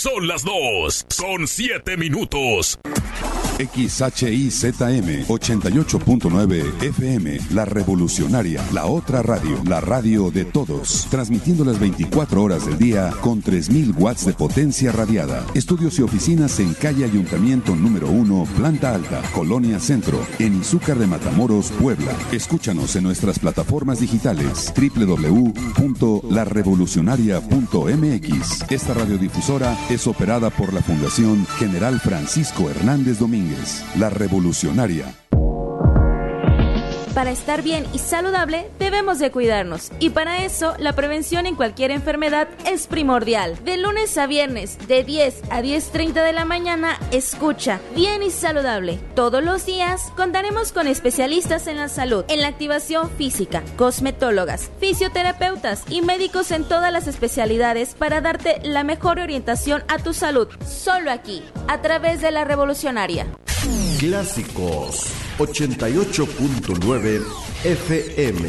Son las 2:07. XHIZM 88.9 FM, La Revolucionaria, la otra radio, la radio de todos, transmitiendo las 24 horas del día con 3000 watts de potencia radiada. Estudios y oficinas en calle Ayuntamiento número 1, planta alta, Colonia Centro, en Izúcar de Matamoros, Puebla. Escúchanos en nuestras plataformas digitales www.larevolucionaria.mx. Esta radiodifusora es operada por la Fundación General Francisco Hernández Domínguez. La Revolucionaria. Para estar bien y saludable debemos de cuidarnos, y para eso la prevención en cualquier enfermedad es primordial. De lunes a viernes de 10 a 10:30 de la mañana, escucha Bien y Saludable. Todos los días contaremos con especialistas en la salud, en la activación física, cosmetólogas, fisioterapeutas y médicos en todas las especialidades para darte la mejor orientación a tu salud. Solo aquí, a través de La Revolucionaria. Clásicos 88.9 FM.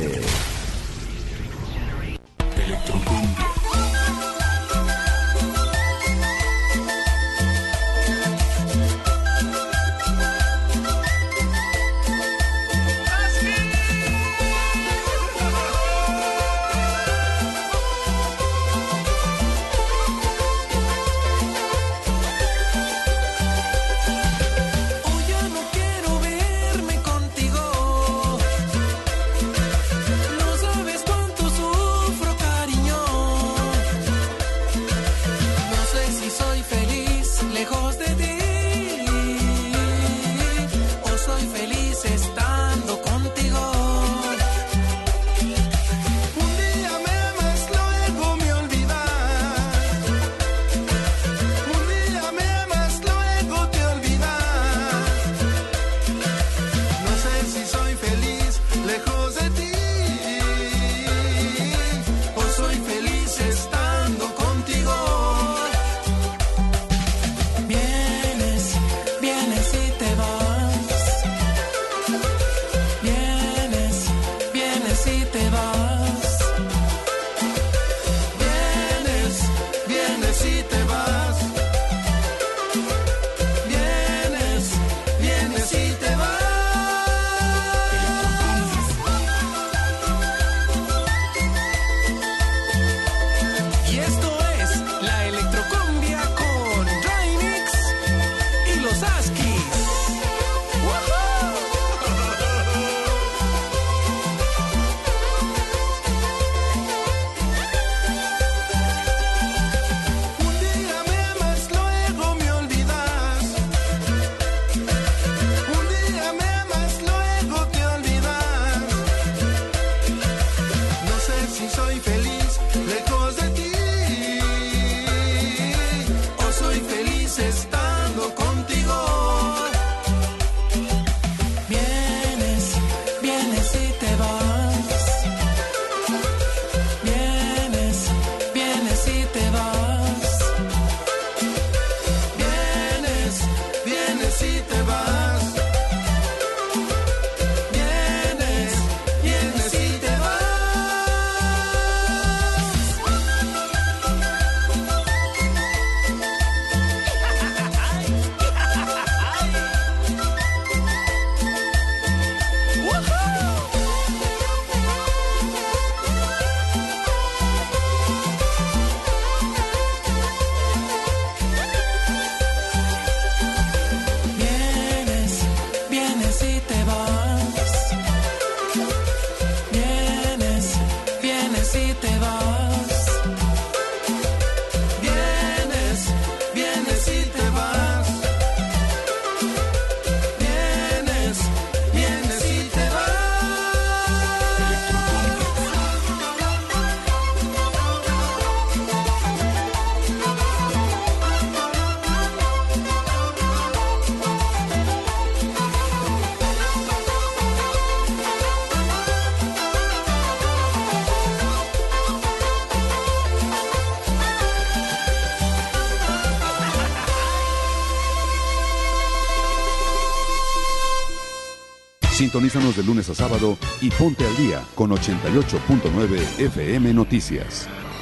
Sintonízanos de lunes a sábado y ponte al día con 88.9 FM Noticias.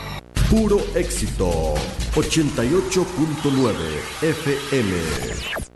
Puro éxito. 88.9 FM.